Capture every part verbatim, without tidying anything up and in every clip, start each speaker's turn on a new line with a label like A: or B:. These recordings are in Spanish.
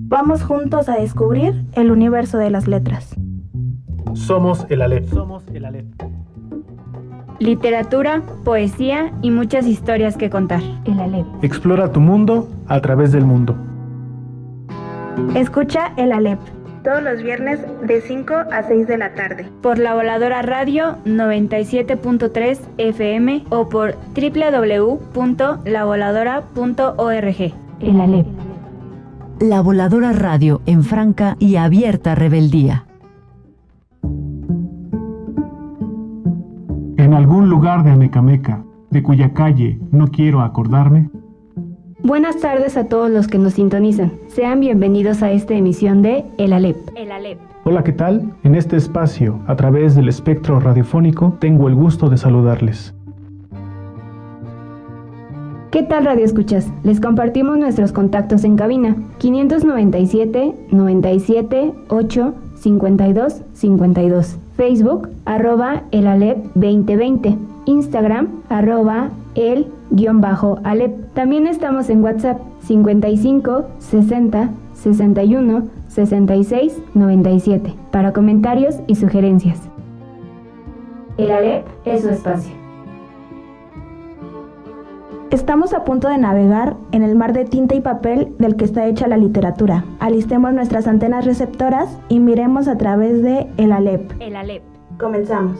A: Vamos juntos a descubrir el universo de las letras.
B: Somos el Aleph. Somos el Aleph.
C: Literatura, poesía y muchas historias que contar.
A: El Aleph.
B: Explora tu mundo a través del mundo.
A: Escucha el Aleph todos los viernes de cinco a seis de la tarde.
C: Por La Voladora Radio noventa y siete punto tres F M o por doble u doble u doble u punto la voladora punto org.
A: El Aleph.
D: La Voladora Radio en franca y abierta rebeldía.
B: En algún lugar de Amecameca, de cuya calle no quiero acordarme.
E: Buenas tardes a todos los que nos sintonizan. Sean bienvenidos a esta emisión de El Aleph.
C: El Aleph.
B: Hola, ¿qué tal? En este espacio, a través del espectro radiofónico, tengo el gusto de saludarles.
E: ¿Qué tal, Radio Escuchas? Les compartimos nuestros contactos en cabina: quinientos noventa y siete, noventa y siete, ocho, cincuenta y dos, cincuenta y dos. Facebook, arroba el Aleph veinte veinte. Instagram, arroba el guión bajo Aleph. También estamos en WhatsApp, cincuenta y cinco, sesenta, sesenta y uno, sesenta y seis, noventa y siete, para comentarios y sugerencias. El Aleph es su espacio.
A: Estamos a punto de navegar en el mar de tinta y papel del que está hecha la literatura. Alistemos nuestras antenas receptoras y miremos a través de El Aleph.
C: El Aleph.
A: Comenzamos.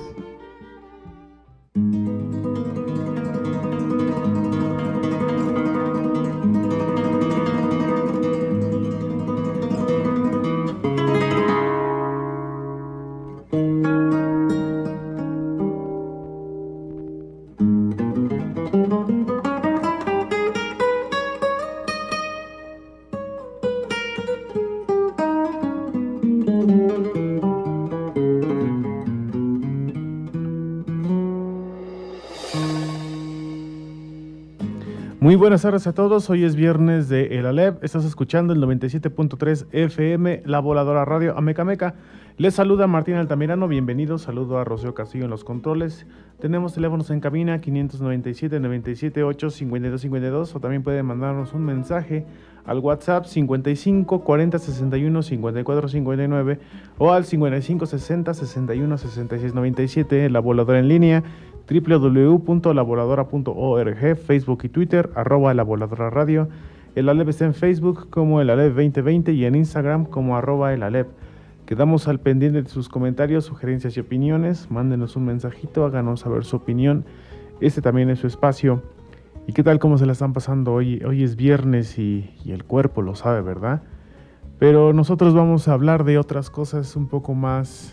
B: Muy buenas tardes a todos, hoy es viernes de El Aleph, estás escuchando el noventa y siete punto tres F M, La Voladora Radio Amecameca. Les saluda Martín Altamirano, bienvenidos, saludo a Rocío Castillo en los controles. Tenemos teléfonos en cabina quinientos noventa y siete, noventa y siete, ocho, cincuenta y dos, cincuenta y dos, o también pueden mandarnos un mensaje al WhatsApp cincuenta y cinco, cuarenta, sesenta y uno, cincuenta y cuatro, cincuenta y nueve o al cincuenta y cinco, sesenta, sesenta y uno, sesenta y seis, noventa y siete, La Voladora en línea, doble u doble u doble u punto la voladora punto org, Facebook y Twitter, arroba La Voladora Radio. El Aleph está en Facebook como El Aleph veinte veinte y en Instagram como arroba El Aleph. Quedamos al pendiente de sus comentarios, sugerencias y opiniones. Mándenos un mensajito, háganos saber su opinión. Este también es su espacio. ¿Y qué tal, cómo se la están pasando hoy? Hoy es viernes y, y el cuerpo lo sabe, ¿verdad? Pero nosotros vamos a hablar de otras cosas un poco más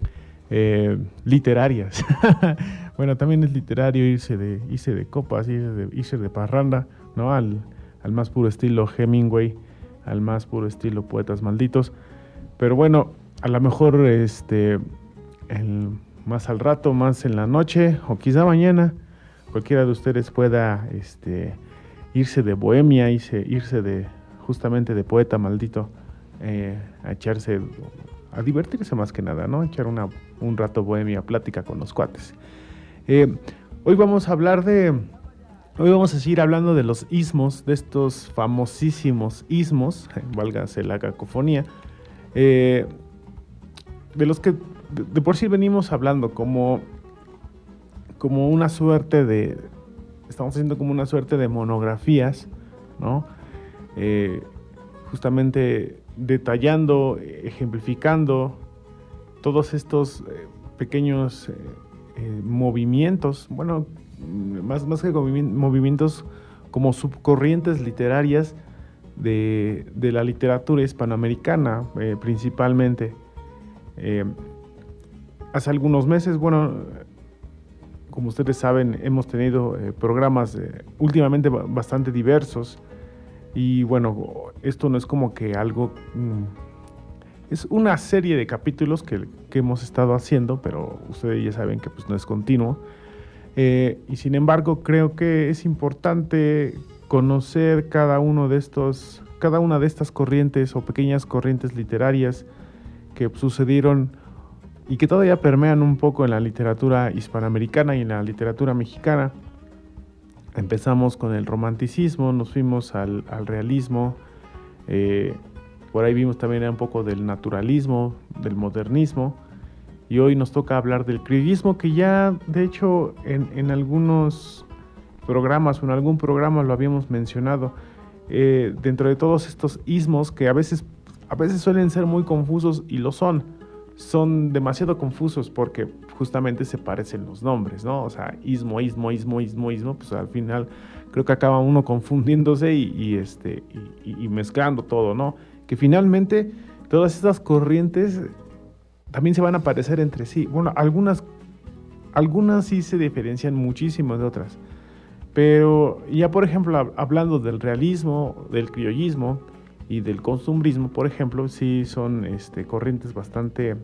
B: eh, literarias. Bueno, también es literario irse de, irse de copas, irse de, irse de parranda, ¿no? Al, al más puro estilo Hemingway, al más puro estilo Poetas Malditos. Pero bueno, a lo mejor este, el, más al rato, más en la noche, o quizá mañana, cualquiera de ustedes pueda este, irse de bohemia, irse, irse de justamente de poeta maldito, eh, a echarse, a divertirse más que nada, ¿no? Echar una, un rato bohemia, plática con los cuates. Eh, hoy vamos a hablar de, hoy vamos a seguir hablando de los ismos, de estos famosísimos ismos, válgase la cacofonía, eh, de los que de, de por sí venimos hablando como, como una suerte de, estamos haciendo como una suerte de monografías, ¿no? Eh, justamente detallando, ejemplificando todos estos eh, pequeños eh, Eh, movimientos, bueno, más, más que movimientos, como subcorrientes literarias de, de la literatura hispanoamericana, eh, principalmente. Eh, hace algunos meses, bueno, como ustedes saben, hemos tenido eh, programas eh, últimamente bastante diversos, y bueno, esto no es como que algo... Mmm, Es una serie de capítulos que, que hemos estado haciendo, pero ustedes ya saben que pues, no es continuo. Eh, y sin embargo, creo que es importante conocer cada uno de estos, cada una de estas corrientes o pequeñas corrientes literarias que sucedieron y que todavía permean un poco en la literatura hispanoamericana y en la literatura mexicana. Empezamos con el romanticismo, nos fuimos al, al realismo, eh, por ahí vimos también un poco del naturalismo, del modernismo, y hoy nos toca hablar del criollismo, que ya de hecho en, en algunos programas o en algún programa lo habíamos mencionado, eh, dentro de todos estos ismos que a veces, a veces suelen ser muy confusos, y lo son, son demasiado confusos porque justamente se parecen los nombres, ¿no? O sea, ismo, ismo, ismo, ismo, ismo, pues al final creo que acaba uno confundiéndose y, y, este, y, y mezclando todo, ¿no? Que finalmente todas estas corrientes también se van a parecer entre sí. Bueno, algunas, algunas sí se diferencian muchísimo de otras. Pero ya, por ejemplo, hablando del realismo, del criollismo y del costumbrismo, por ejemplo, sí son este, corrientes bastante,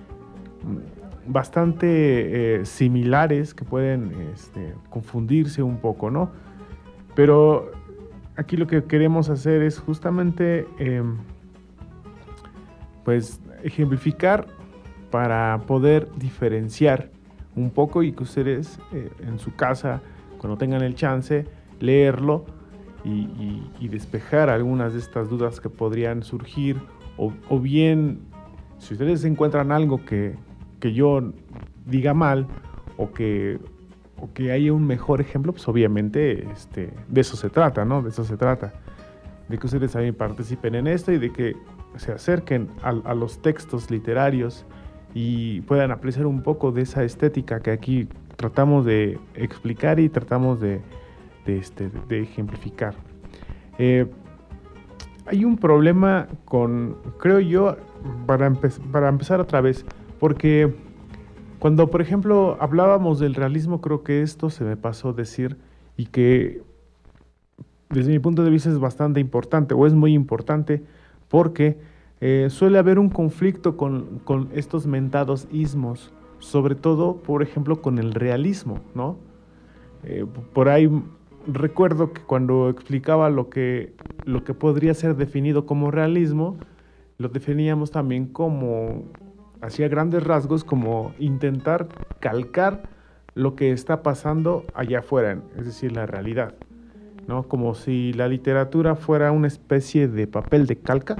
B: bastante eh, similares, que pueden este, confundirse un poco, ¿no? Pero aquí lo que queremos hacer es justamente eh, pues ejemplificar para poder diferenciar un poco, y que ustedes eh, en su casa, cuando tengan el chance, leerlo y, y, y despejar algunas de estas dudas que podrían surgir, o, o bien si ustedes encuentran algo que, que yo diga mal, o que, o que haya un mejor ejemplo, pues obviamente este, de eso se trata, ¿no? De eso se trata, de que ustedes también participen en esto y de que se acerquen a, a los textos literarios y puedan apreciar un poco de esa estética que aquí tratamos de explicar y tratamos de, de, este, de ejemplificar. Eh, hay un problema con, creo yo, para, empe- para empezar otra vez, porque cuando, por ejemplo, hablábamos del realismo, creo que esto se me pasó decir, y que desde mi punto de vista es bastante importante, o es muy importante, porque eh, suele haber un conflicto con, con estos mentados ismos, sobre todo, por ejemplo, con el realismo, ¿no? Eh, por ahí recuerdo que cuando explicaba lo que, lo que podría ser definido como realismo, lo definíamos también como, hacia grandes rasgos, como intentar calcar lo que está pasando allá afuera, es decir, la realidad, ¿no? Como si la literatura fuera una especie de papel de calca,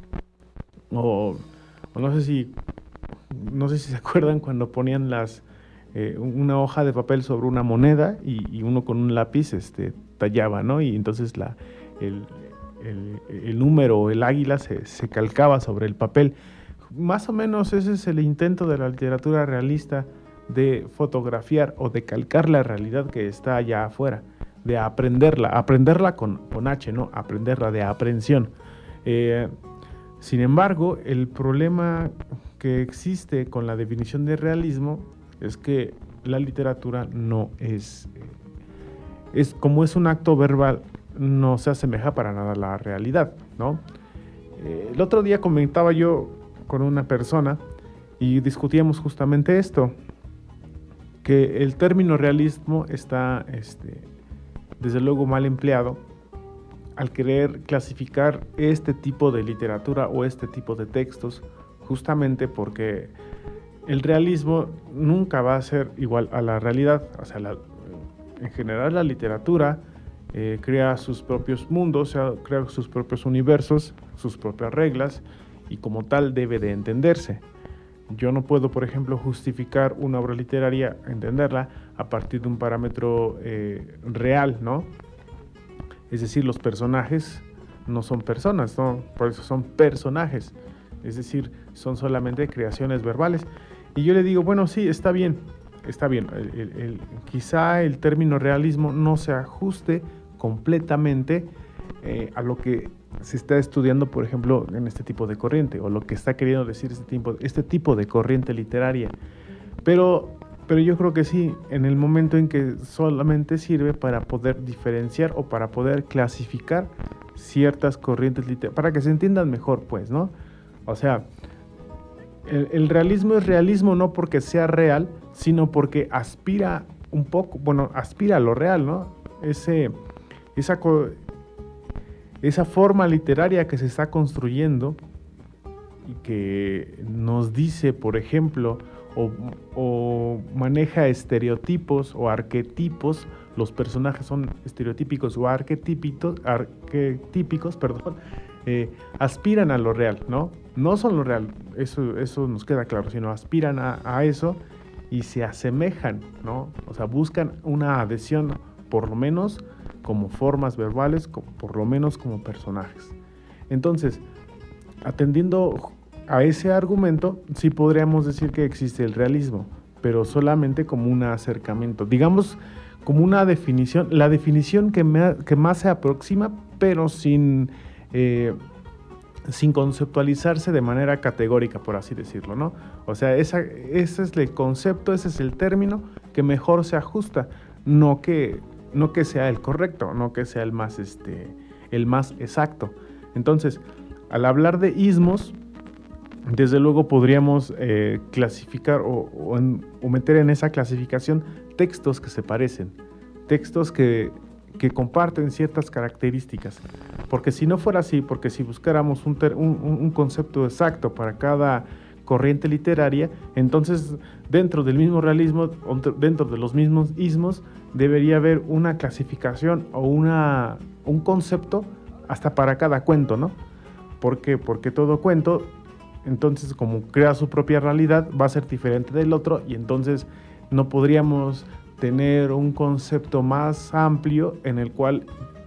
B: o, o no sé si no sé si se acuerdan cuando ponían las eh, una hoja de papel sobre una moneda y, y uno con un lápiz este, tallaba, ¿no? Y entonces la, el, el, el número o el águila se, se calcaba sobre el papel. Más o menos ese es el intento de la literatura realista, de fotografiar o de calcar la realidad que está allá afuera, de aprenderla, aprenderla con, con H, ¿no? Aprenderla, de aprehensión. Eh, sin embargo, el problema que existe con la definición de realismo es que la literatura no es, es como es un acto verbal, no se asemeja para nada a la realidad, ¿no? Eh, el otro día comentaba yo con una persona y discutíamos justamente esto, que el término realismo está este, desde luego mal empleado al querer clasificar este tipo de literatura o este tipo de textos, justamente porque el realismo nunca va a ser igual a la realidad. O sea, la, en general la literatura eh, crea sus propios mundos, o sea, crea sus propios universos, sus propias reglas, y como tal debe de entenderse. Yo no puedo, por ejemplo, justificar una obra literaria, entenderla, a partir de un parámetro eh, real, ¿no? Es decir, los personajes no son personas, ¿no? Por eso son personajes. Es decir, son solamente creaciones verbales. Y yo le digo, bueno, sí, está bien, está bien. El, el, el, quizá el término realismo no se ajuste completamente eh, a lo que se está estudiando, por ejemplo, en este tipo de corriente, o lo que está queriendo decir este tipo, este tipo de corriente literaria. Pero, pero yo creo que sí, en el momento en que solamente sirve para poder diferenciar o para poder clasificar ciertas corrientes literarias, para que se entiendan mejor, pues, ¿no? O sea, el, el realismo es realismo no porque sea real, sino porque aspira un poco, bueno, aspira a lo real, ¿no? Ese, esa, esa forma literaria que se está construyendo y que nos dice, por ejemplo, o, o maneja estereotipos o arquetipos, los personajes son estereotípicos o arquetípicos, arquetípicos, perdón, eh, aspiran a lo real, ¿no? No son lo real, eso, eso nos queda claro, sino aspiran a, a eso y se asemejan, ¿no? O sea, buscan una adhesión, por lo menos como formas verbales, como, por lo menos como personajes. Entonces, atendiendo a ese argumento, sí podríamos decir que existe el realismo, pero solamente como un acercamiento, digamos, como una definición, la definición que, me, que más se aproxima, pero sin, eh, sin conceptualizarse de manera categórica, por así decirlo, ¿no? O sea, esa, ese es el concepto, ese es el término que mejor se ajusta, no que, no que sea el correcto, no que sea el más, este, el más exacto. Entonces, al hablar de ismos, desde luego podríamos eh, clasificar o, o, en, o meter en esa clasificación textos que se parecen, textos que, que comparten ciertas características, porque si no fuera así, porque si buscáramos un, ter, un, un concepto exacto para cada corriente literaria, entonces dentro del mismo realismo, dentro de los mismos ismos, debería haber una clasificación o una, un concepto hasta para cada cuento, ¿no? ¿Por qué? Porque todo cuento, entonces, como crea su propia realidad, va a ser diferente del otro y entonces no podríamos tener un concepto más amplio en el cual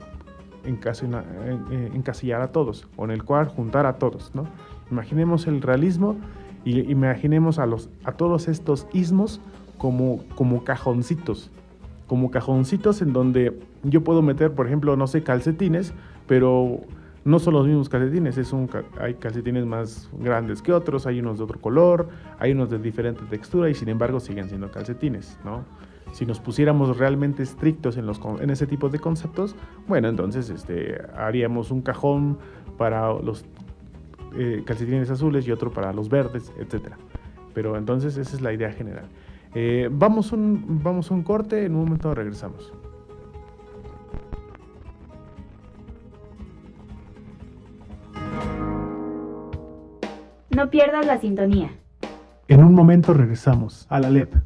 B: encasillar a todos o en el cual juntar a todos, ¿no? Imaginemos el realismo y imaginemos a, los, a todos estos ismos como, como cajoncitos, como cajoncitos en donde yo puedo meter, por ejemplo, no sé, calcetines, pero no son los mismos calcetines, es un, hay calcetines más grandes que otros, hay unos de otro color, hay unos de diferente textura y sin embargo siguen siendo calcetines, ¿no? Si nos pusiéramos realmente estrictos en, los, en ese tipo de conceptos, bueno, entonces este, haríamos un cajón para los eh, calcetines azules y otro para los verdes, etcétera. Pero entonces esa es la idea general. Eh, vamos, un, vamos a un corte, en un momento regresamos.
C: No pierdas la sintonía.
B: En un momento regresamos a la L E P.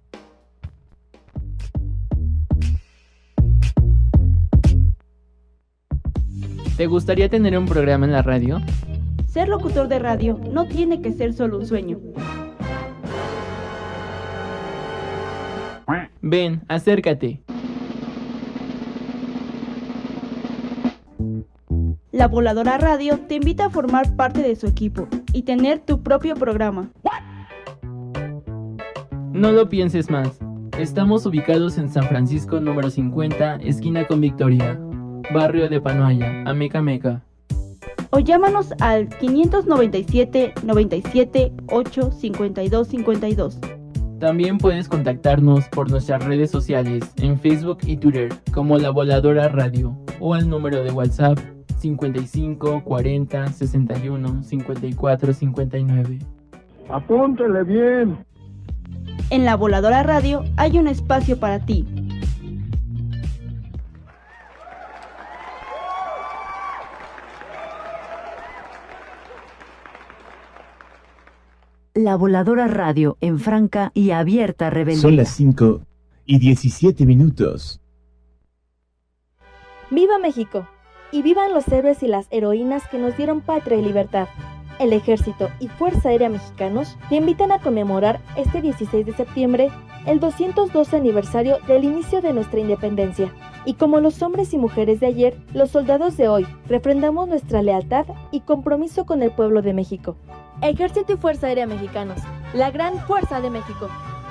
F: ¿Te gustaría tener un programa en la radio?
G: Ser locutor de radio no tiene que ser solo un sueño.
F: Ven, acércate.
G: La Voladora Radio te invita a formar parte de su equipo y tener tu propio programa.
F: No lo pienses más. Estamos ubicados en San Francisco número cincuenta, esquina con Victoria, barrio de Panoaya, Amecameca.
G: O llámanos al quinientos noventa y siete, noventa y siete, ocho, cincuenta y dos, cincuenta y dos.
F: También puedes contactarnos por nuestras redes sociales en Facebook y Twitter como La Voladora Radio o al número de WhatsApp cincuenta y cinco, cuarenta, sesenta y uno, cincuenta y cuatro, cincuenta y nueve.
H: Apúntele bien.
G: En La Voladora Radio hay un espacio para ti.
D: La Voladora Radio en franca y abierta rebeldía.
I: Son las cinco y diecisiete minutos.
J: ¡Viva México! Y vivan los héroes y las heroínas que nos dieron patria y libertad. El Ejército y Fuerza Aérea Mexicanos te invitan a conmemorar este dieciséis de septiembre el doscientos doce aniversario del inicio de nuestra independencia. Y como los hombres y mujeres de ayer, los soldados de hoy refrendamos nuestra lealtad y compromiso con el pueblo de México. Ejército y Fuerza Aérea Mexicanos, la gran fuerza de México.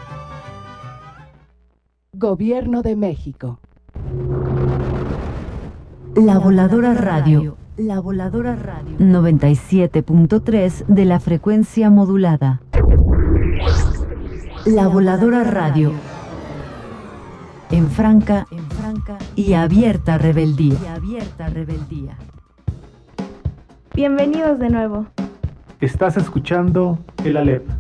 K: Gobierno de México.
D: La Voladora Radio. La Voladora Radio. noventa y siete punto tres de la frecuencia modulada. La Voladora Radio. En franca, en franca y abierta rebeldía. Y abierta rebeldía.
A: Bienvenidos de nuevo.
B: Estás escuchando el A L E P.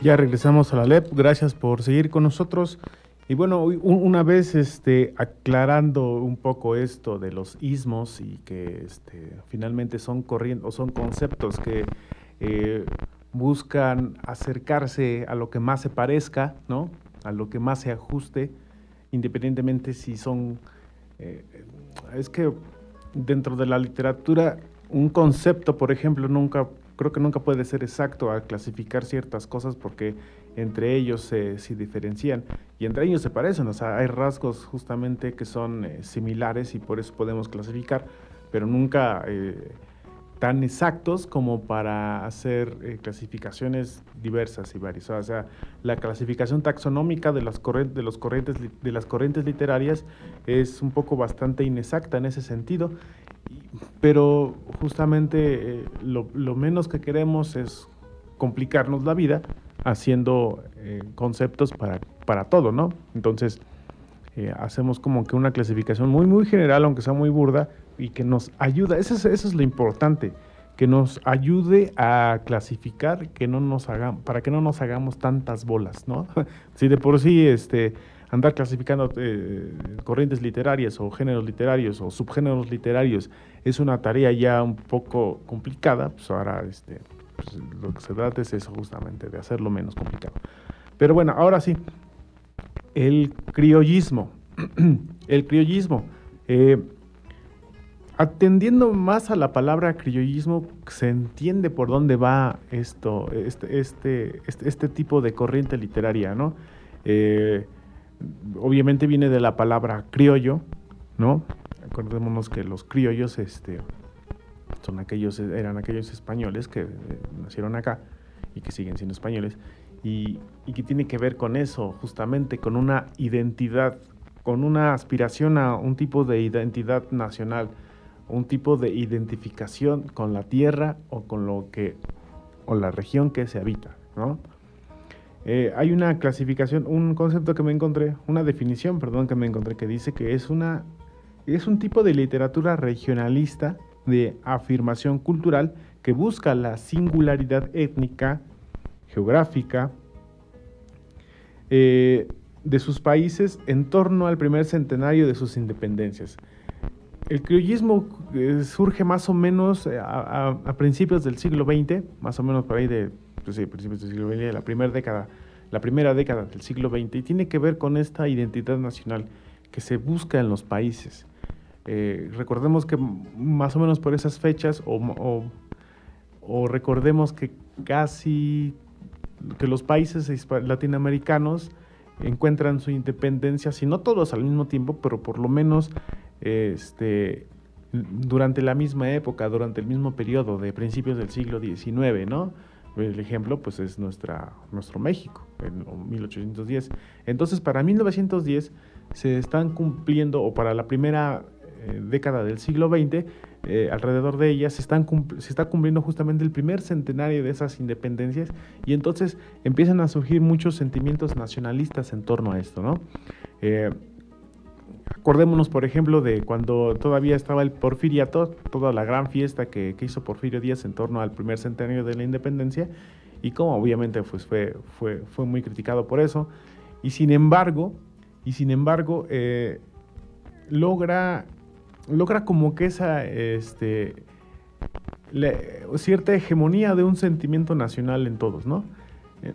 B: Ya regresamos a la L E P, gracias por seguir con nosotros. Y bueno, una vez este, aclarando un poco esto de los ismos y que este, finalmente son corrientes o son conceptos que eh, buscan acercarse a lo que más se parezca, ¿no? A lo que más se ajuste, independientemente si son... Eh, es que dentro de la literatura un concepto, por ejemplo, nunca... creo que nunca puede ser exacto a clasificar ciertas cosas porque entre ellos se, se diferencian y entre ellos se parecen, o sea, hay rasgos justamente que son eh, similares y por eso podemos clasificar, pero nunca eh, tan exactos como para hacer eh, clasificaciones diversas y varias. O sea, la clasificación taxonómica de las corrientes, de los corrientes, de las corrientes literarias es un poco bastante inexacta en ese sentido. Pero justamente eh, lo, lo menos que queremos es complicarnos la vida haciendo eh, conceptos para, para todo, ¿no? Entonces, eh, hacemos como que una clasificación muy, muy general, aunque sea muy burda, y que nos ayuda, eso es, eso es lo importante, que nos ayude a clasificar, que no nos hagan, para que no nos hagamos tantas bolas, ¿no? Si de por sí, este... andar clasificando eh, corrientes literarias o géneros literarios o subgéneros literarios es una tarea ya un poco complicada, pues ahora este, pues lo que se trata es eso justamente, de hacerlo menos complicado. Pero bueno, ahora sí, el criollismo, el criollismo, eh, atendiendo más a la palabra criollismo, se entiende por dónde va esto, este, este, este, este tipo de corriente literaria, ¿no? Eh, Obviamente viene de la palabra criollo, ¿no? Acordémonos que los criollos este, son aquellos, eran aquellos españoles que eh, nacieron acá y que siguen siendo españoles, y, y que tiene que ver con eso, justamente con una identidad, con una aspiración a un tipo de identidad nacional, un tipo de identificación con la tierra o con lo que, o la región que se habita, ¿no? Eh, hay una clasificación, un concepto que me encontré, una definición, perdón, que me encontré, que dice que es una es un tipo de literatura regionalista de afirmación cultural que busca la singularidad étnica, geográfica, eh, de sus países en torno al primer centenario de sus independencias. El criollismo eh, surge más o menos a, a, a principios del siglo veinte, más o menos por ahí de pues sí, principios del siglo veinte, la primera década, la primera década del siglo veinte, y tiene que ver con esta identidad nacional que se busca en los países. Eh, recordemos que más o menos por esas fechas, o, o, o recordemos que casi que los países latinoamericanos encuentran su independencia, si no todos al mismo tiempo, pero por lo menos este, durante la misma época, durante el mismo periodo de principios del siglo diecinueve, ¿no? El ejemplo, pues, es nuestra, nuestro México, en mil ochocientos diez. Entonces, para mil novecientos diez se están cumpliendo, o para la primera eh, década del siglo veinte, eh, alrededor de ella se, están se está cumpliendo justamente el primer centenario de esas independencias, y entonces empiezan a surgir muchos sentimientos nacionalistas en torno a esto, ¿no? Eh, Acordémonos, por ejemplo, de cuando todavía estaba el Porfiriato, toda la gran fiesta que, que hizo Porfirio Díaz en torno al primer centenario de la independencia, y como obviamente pues, fue, fue, fue muy criticado por eso, y sin embargo, y sin embargo eh, logra, logra como que esa este, le, cierta hegemonía de un sentimiento nacional en todos, ¿no? Eh,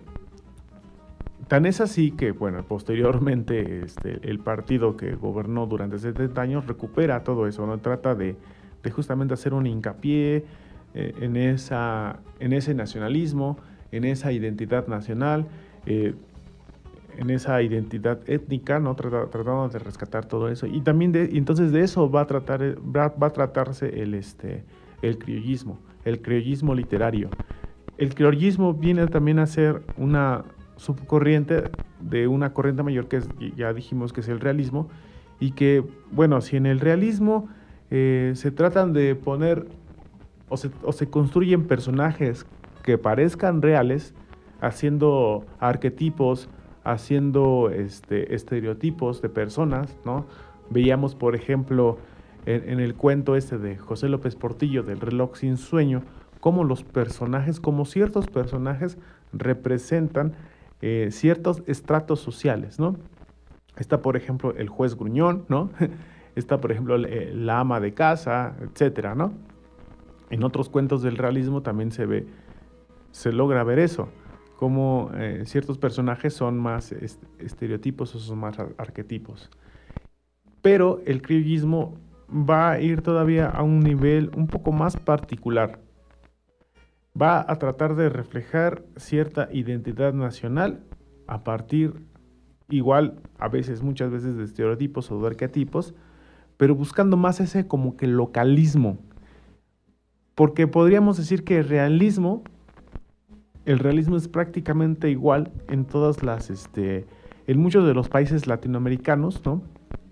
B: Tan es así que, bueno, posteriormente este, el partido que gobernó durante setenta años recupera todo eso, ¿no? Trata de, de justamente hacer un hincapié eh, en, esa, en ese nacionalismo, en esa identidad nacional, eh, en esa identidad étnica, ¿no? Trata, tratando de rescatar todo eso. Y también, de, y entonces de eso va a, tratar, va, va a tratarse el, este, el criollismo, el criollismo literario. El criollismo viene también a ser una subcorriente de una corriente mayor que es, ya dijimos que es el realismo, y que, bueno, si en el realismo eh, se tratan de poner o se, o se construyen personajes que parezcan reales, haciendo arquetipos, haciendo este, estereotipos de personas, ¿no? Veíamos, por ejemplo, en, en el cuento este de José López Portillo del reloj sin sueño, cómo los personajes, como ciertos personajes representan eh, ciertos estratos sociales, ¿no? Está, por ejemplo, el juez gruñón, ¿no? Está, por ejemplo, la ama de casa, etcétera, ¿no? En otros cuentos del realismo también se ve, se logra ver eso, como eh, ciertos personajes son más est- estereotipos o son más ar- arquetipos. Pero el criollismo va a ir todavía a un nivel un poco más particular. Va a tratar de reflejar cierta identidad nacional a partir, igual, a veces, muchas veces, de estereotipos o de arquetipos, pero buscando más ese como que localismo. Porque podríamos decir que el realismo, el realismo es prácticamente igual en todas las, este, en muchos de los países latinoamericanos, ¿no?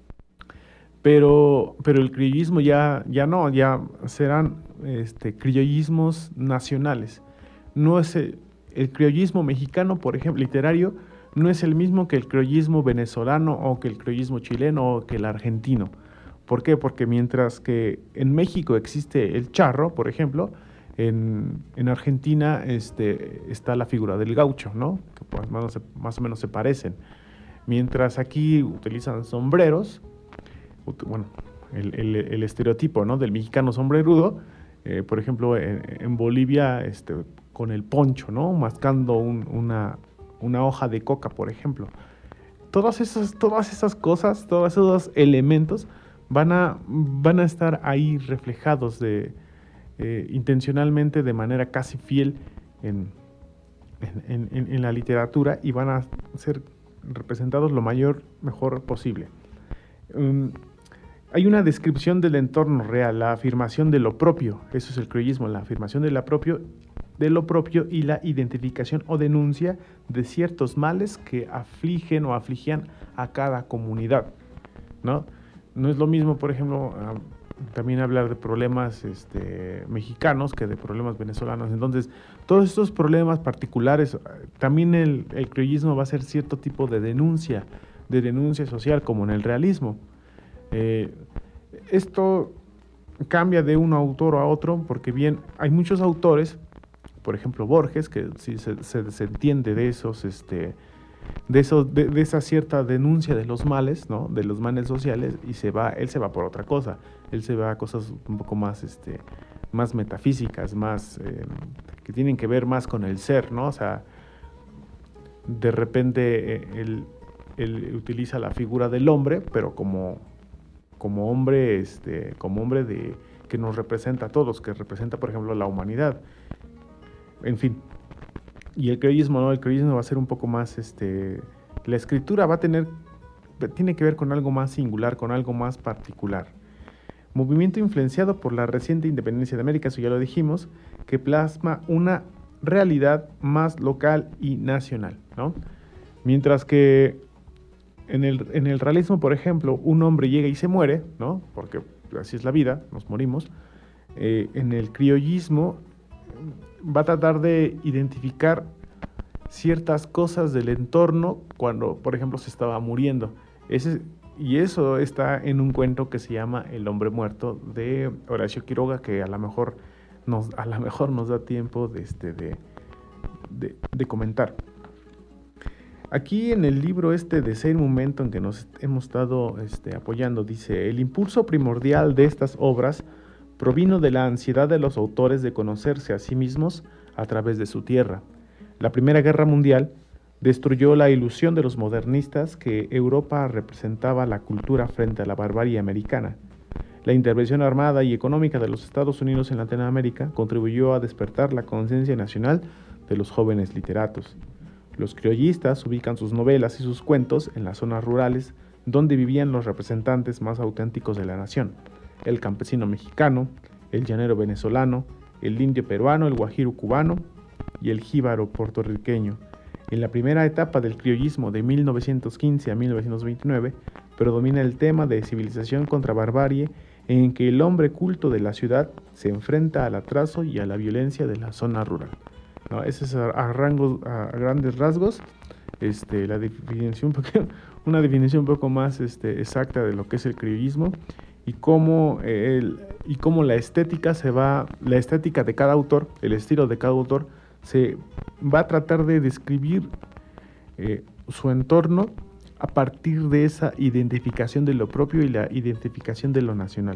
B: Pero, pero el criollismo ya, ya no, ya serán este, criollismos nacionales. No es el, el criollismo mexicano, por ejemplo, literario, no es el mismo que el criollismo venezolano o que el criollismo chileno o que el argentino. ¿Por qué? Porque mientras que en México existe el charro, por ejemplo, en, en Argentina este, está la figura del gaucho, ¿no? Que pues más, más o menos se parecen. Mientras aquí utilizan sombreros, bueno, el, el, el estereotipo, ¿no?, del mexicano sombrerudo, eh, por ejemplo, en, en Bolivia, este, con el poncho, ¿no?, mascando un, una, una hoja de coca, por ejemplo. Todas esas, todas esas cosas, todos esos elementos van a, van a estar ahí reflejados de, eh, intencionalmente, de manera casi fiel en, en, en, en la literatura, y van a ser representados lo mayor, mejor posible. Um, Hay una descripción del entorno real, la afirmación de lo propio, eso es el criollismo, la afirmación de, la propio, de lo propio y la identificación o denuncia de ciertos males que afligen o afligían a cada comunidad, ¿no? No es lo mismo, por ejemplo, uh, también hablar de problemas este, mexicanos que de problemas venezolanos. Entonces, todos estos problemas particulares, uh, también el, el criollismo va a ser cierto tipo de denuncia, de denuncia social, como en el realismo. Eh, esto cambia de un autor a otro, porque bien, hay muchos autores, por ejemplo Borges, que sí se, se, se entiende de esos, este, de esos, de, de esa cierta denuncia de los males, ¿no?, de los males sociales, y se va, él se va por otra cosa, él se va a cosas un poco más, este, más metafísicas, más, eh, que tienen que ver más con el ser, ¿no? O sea, de repente eh, él, él utiliza la figura del hombre, pero como como hombre, este, como hombre de, que nos representa a todos, que representa, por ejemplo, la humanidad. En fin. Y el criollismo, ¿no? El criollismo va a ser un poco más, este, la escritura va a tener, tiene que ver con algo más singular, con algo más particular. Movimiento influenciado por la reciente independencia de América, eso ya lo dijimos, que plasma una realidad más local y nacional, ¿no? Mientras que En el, en el realismo, por ejemplo, un hombre llega y se muere, ¿no?, porque así es la vida, nos morimos. Eh, en el criollismo va a tratar de identificar ciertas cosas del entorno cuando, por ejemplo, se estaba muriendo. Ese, y eso está en un cuento que se llama El hombre muerto, de Horacio Quiroga, que a lo mejor nos, a lo mejor nos da tiempo de, este, de, de, de comentar. Aquí en el libro este de Ser Momento, en que nos hemos estado este, apoyando, dice: el impulso primordial de estas obras provino de la ansiedad de los autores de conocerse a sí mismos a través de su tierra. La Primera Guerra Mundial destruyó la ilusión de los modernistas que Europa representaba la cultura frente a la barbarie americana. La intervención armada y económica de los Estados Unidos en Latinoamérica contribuyó a despertar la conciencia nacional de los jóvenes literatos. Los criollistas ubican sus novelas y sus cuentos en las zonas rurales donde vivían los representantes más auténticos de la nación: el campesino mexicano, el llanero venezolano, el indio peruano, el guajiro cubano y el jíbaro puertorriqueño. En la primera etapa del criollismo, de mil novecientos quince a mil novecientos veintinueve, predomina el tema de civilización contra barbarie, en que el hombre culto de la ciudad se enfrenta al atraso y a la violencia de la zona rural. ¿No? Ese es a, a, rangos, a grandes rasgos este, la definición, una definición un poco más este, exacta de lo que es el criollismo, y cómo, el, y cómo la estética se va, la estética de cada autor, el estilo de cada autor se va a tratar de describir eh, su entorno a partir de esa identificación de lo propio y la identificación de lo nacional.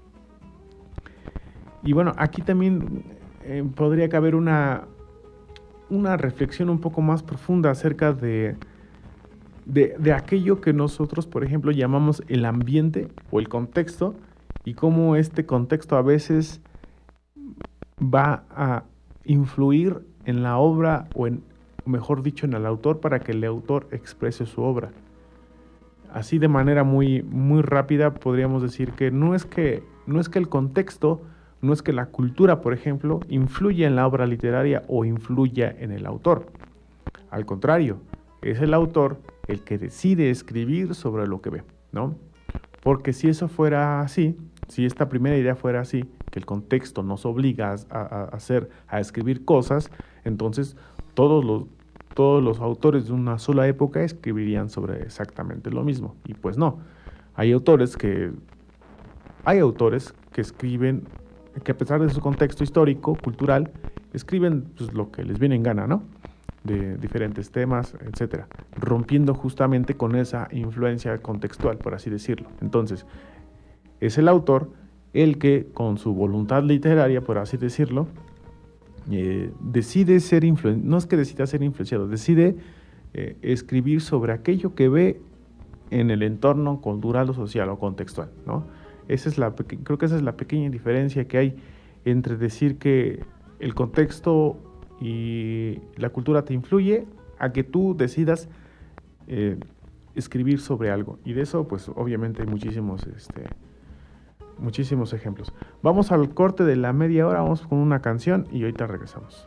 B: Y bueno, aquí también eh, podría caber una, una reflexión un poco más profunda acerca de, de, de aquello que nosotros, por ejemplo, llamamos el ambiente o el contexto, y cómo este contexto a veces va a influir en la obra, o en, mejor dicho, en el autor, para que el autor exprese su obra. Así de manera muy, muy rápida podríamos decir que no es que, no es que el contexto, no es que la cultura, por ejemplo, influya en la obra literaria o influya en el autor. Al contrario, es el autor el que decide escribir sobre lo que ve, ¿no? Porque si eso fuera así, si esta primera idea fuera así, que el contexto nos obliga a, a, a hacer, a escribir cosas, entonces todos los, todos los autores de una sola época escribirían sobre exactamente lo mismo. Y pues no, hay autores que, hay autores que escriben, que a pesar de su contexto histórico, cultural, escriben pues, lo que les viene en gana, ¿no? De diferentes temas, etcétera, rompiendo justamente con esa influencia contextual, por así decirlo. Entonces, es el autor el que, con su voluntad literaria, por así decirlo, eh, decide ser influenciado, no es que decida ser influenciado, decide eh, escribir sobre aquello que ve en el entorno cultural o social o contextual, ¿no? Esa es la, creo que esa es la pequeña diferencia que hay entre decir que el contexto y la cultura te influye a que tú decidas eh, escribir sobre algo. Y de eso, pues, obviamente hay muchísimos, este, muchísimos ejemplos. Vamos al corte de la media hora, vamos con una canción y ahorita regresamos.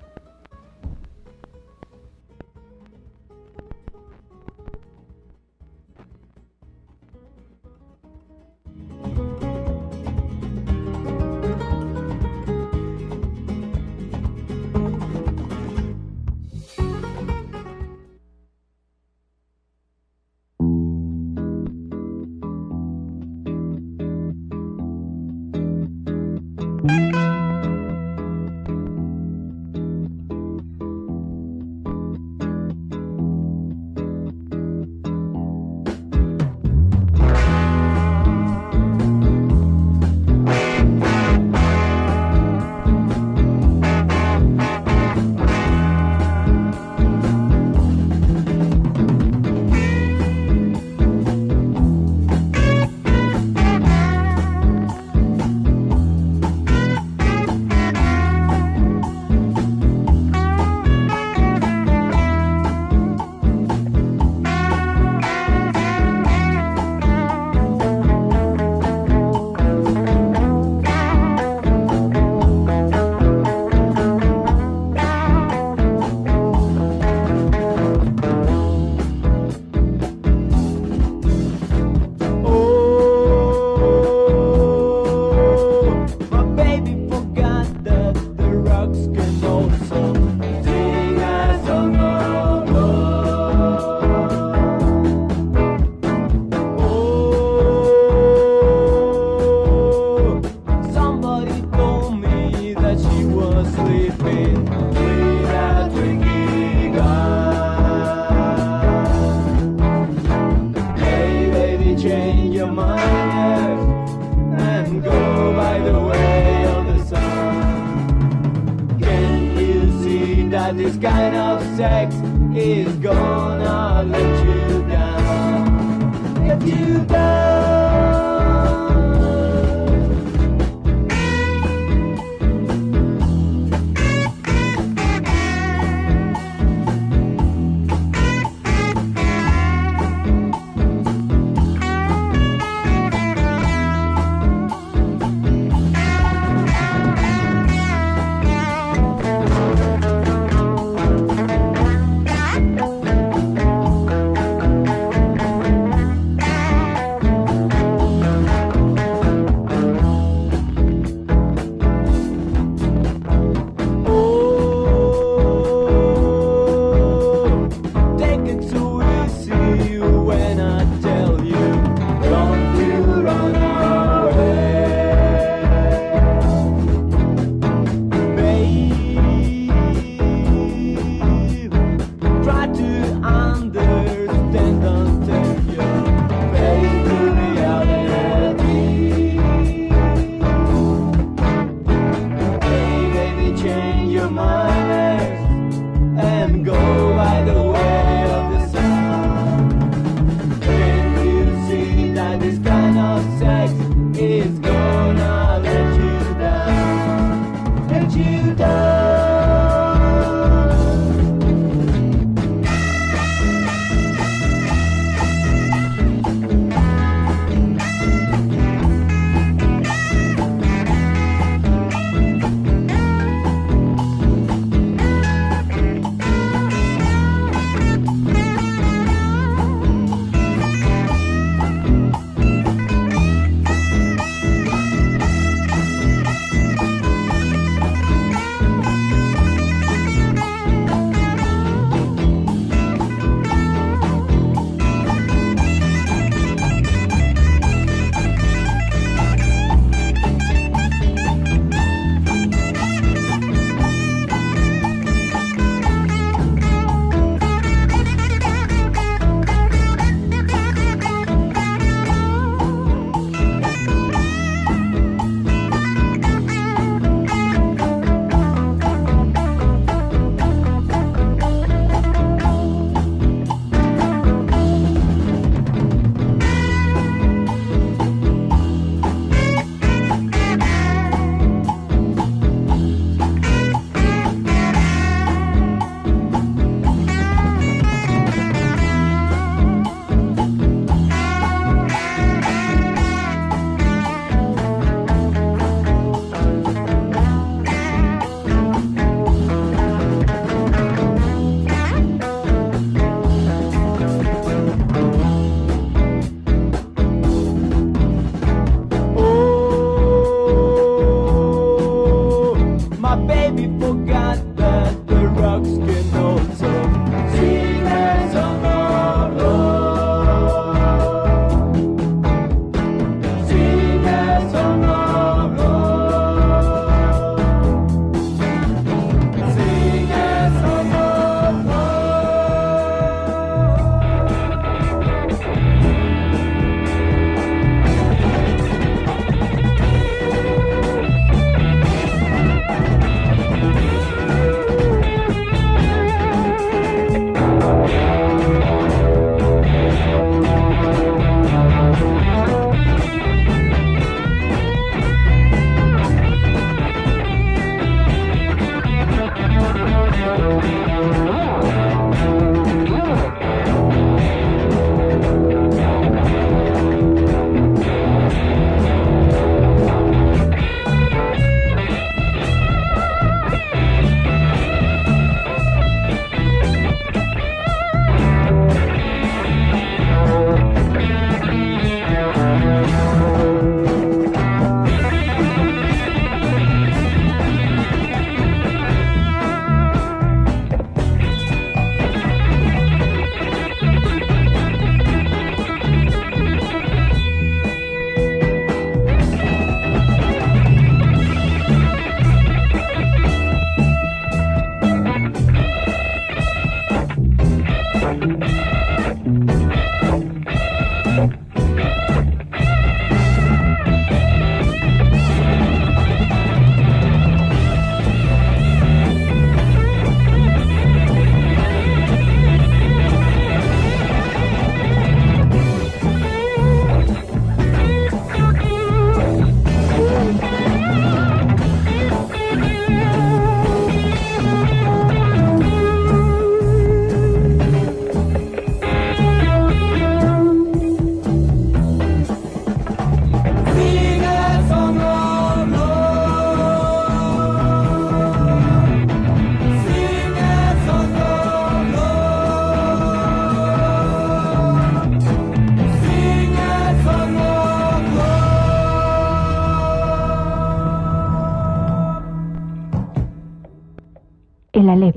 E: El Alep.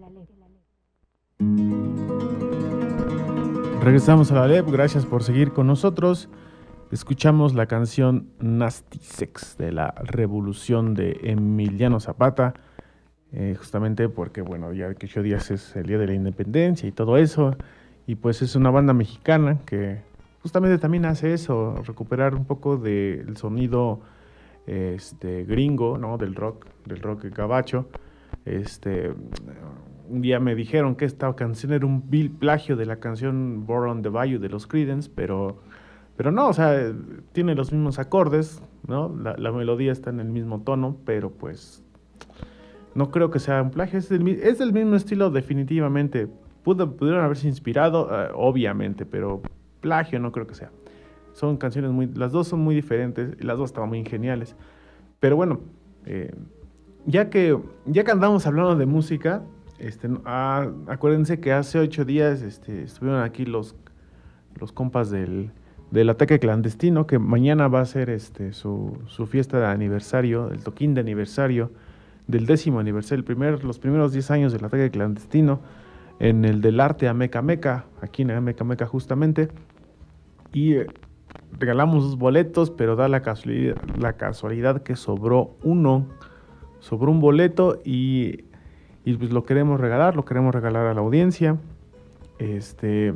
B: Regresamos a la Alep, gracias por seguir con nosotros. Escuchamos la canción Nasty Sex de la Revolución de Emiliano Zapata, eh, justamente porque, bueno, ya que ocho días es el Día de la Independencia y todo eso, y pues es una banda mexicana que justamente también hace eso, recuperar un poco del sonido este, gringo, ¿no? Del rock, del rock gabacho. Este, un día me dijeron que esta canción era un vil plagio de la canción Born on the Bayou de los Creedence, pero, pero no, o sea, tiene los mismos acordes, ¿no? La, la melodía está en el mismo tono, pero pues no creo que sea un plagio, es del, es del mismo estilo definitivamente. Pudo, pudieron haberse inspirado, uh, obviamente, pero plagio no creo que sea. Son canciones muy, las dos son muy diferentes, y las dos estaban muy geniales. Pero bueno, eh, ya que ya que andamos hablando de música, este, ah, acuérdense que hace ocho días este, estuvieron aquí los, los compas del, del Ataque Clandestino, que mañana va a ser este, su, su fiesta de aniversario, el toquín de aniversario, del décimo aniversario, el primer, los primeros diez años del Ataque Clandestino, en el del arte Amecameca, aquí en Amecameca justamente, y eh, regalamos dos boletos, pero da la casualidad, la casualidad que sobró uno, sobró un boleto y, y pues lo queremos regalar, lo queremos regalar a la audiencia. Este,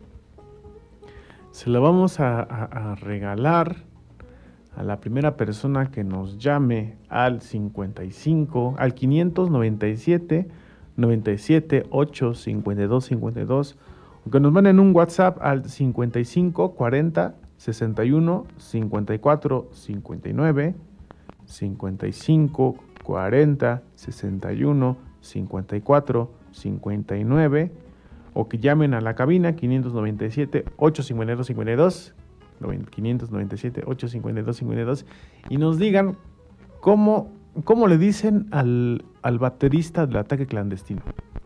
B: se lo vamos a, a, a regalar a la primera persona que nos llame al cincuenta y cinco, al quinientos noventa y siete, noventa y siete, ocho, cincuenta y dos, cincuenta y dos, o que nos manden un WhatsApp al cincuenta y cinco, cuarenta, sesenta y uno, cincuenta y cuatro, cincuenta y nueve, cincuenta y cinco, cuarenta, sesenta y uno, cincuenta y cuatro, cincuenta y nueve, o que llamen a la cabina quinientos noventa y siete, ochocientos cincuenta y dos, cincuenta y dos, quinientos noventa y siete, ochocientos cincuenta y dos, cincuenta y dos, y nos digan cómo, cómo le dicen al, al baterista del Ataque Clandestino.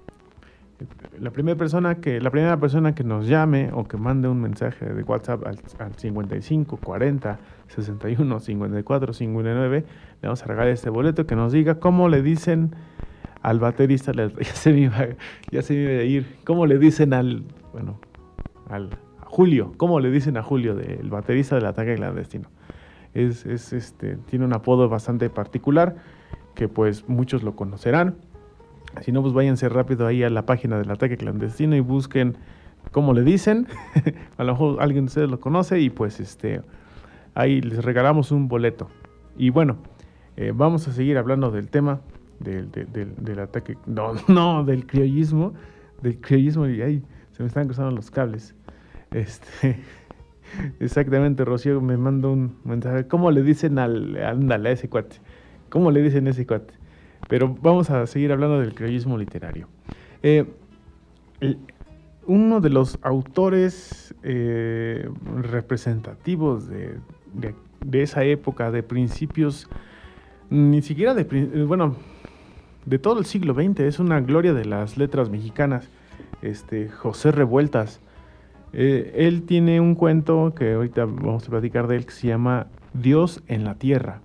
B: La primera persona que la primera persona que nos llame o que mande un mensaje de WhatsApp al, al cincuenta y cinco, cuarenta, sesenta y uno, cincuenta y cuatro, cincuenta y nueve, le vamos a regalar este boleto, que nos diga cómo le dicen al baterista, ya se me iba, ya se me iba a ir, cómo le dicen al, bueno, al a Julio, cómo le dicen a Julio, del baterista del Ataque Clandestino. Es, es este, tiene un apodo bastante particular, que pues muchos lo conocerán. Si no, pues váyanse rápido ahí a la página del Ataque Clandestino y busquen cómo le dicen. A lo mejor alguien de ustedes lo conoce y pues este ahí les regalamos un boleto. Y bueno, eh, vamos a seguir hablando del tema del, del, del, del ataque, no, no, del criollismo, del criollismo, y ahí se me están cruzando los cables. Este, exactamente, Rocío me manda un mensaje, ¿cómo le dicen al, ándale, a ese cuate? ¿Cómo le dicen a ese cuate? Pero vamos a seguir hablando del criollismo literario. Eh, el, uno de los autores eh, representativos de, de, de esa época, de principios, ni siquiera de, bueno, de todo el siglo veinte, es una gloria de las letras mexicanas, este, José Revueltas. Eh, él tiene un cuento que ahorita vamos a platicar de él, que se llama Dios en la Tierra.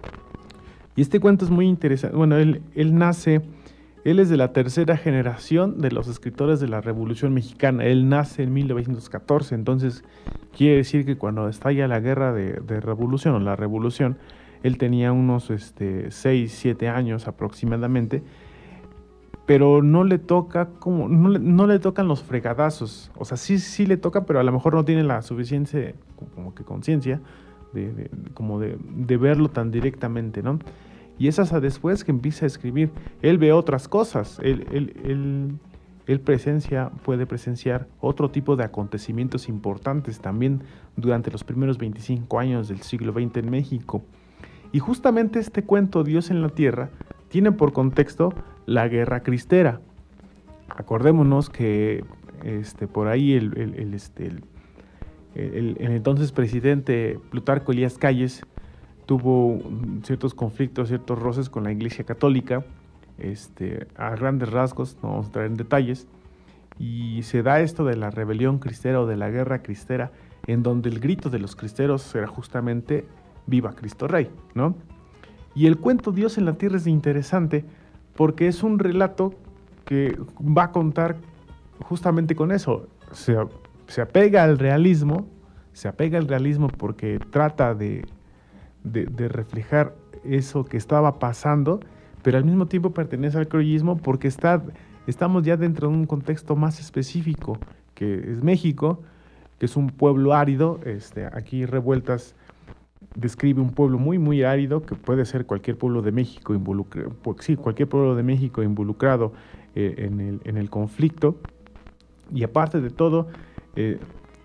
B: Y este cuento es muy interesante. Bueno, él, él nace, él es de la tercera generación de los escritores de la Revolución Mexicana. Él nace en mil novecientos catorce, entonces quiere decir que cuando estalla la guerra de, de revolución, o la revolución, él tenía unos este, seis, siete años aproximadamente, pero no le toca, como, no, le, no le tocan los fregadazos. O sea, sí, sí le toca, pero a lo mejor no tiene la suficiente como que conciencia de, de, como de, de verlo tan directamente, ¿no? Y es hasta después que empieza a escribir. Él ve otras cosas, él, él, él, él presencia, puede presenciar otro tipo de acontecimientos importantes también durante los primeros veinticinco años del siglo veinte en México. Y justamente este cuento, Dios en la Tierra, tiene por contexto la Guerra Cristera. Acordémonos que este, por ahí el, el, el, este, el, el, el entonces presidente Plutarco Elías Calles tuvo ciertos conflictos, ciertos roces con la Iglesia Católica, este, a grandes rasgos, no vamos a entrar en detalles, y se da esto de la rebelión cristera o de la guerra cristera, en donde el grito de los cristeros era justamente ¡Viva Cristo Rey!, ¿no? Y el cuento Dios en la Tierra es interesante porque es un relato que va a contar justamente con eso. Se, se apega al realismo, se apega al realismo porque trata de, de, de reflejar eso que estaba pasando, pero al mismo tiempo pertenece al criollismo porque está, estamos ya dentro de un contexto más específico, que es México, que es un pueblo árido. Este, aquí Revueltas describe un pueblo muy, muy árido, que puede ser cualquier pueblo de México involucrado, sí, cualquier pueblo de México involucrado eh, en, el, en el conflicto. Y aparte de todo, eh,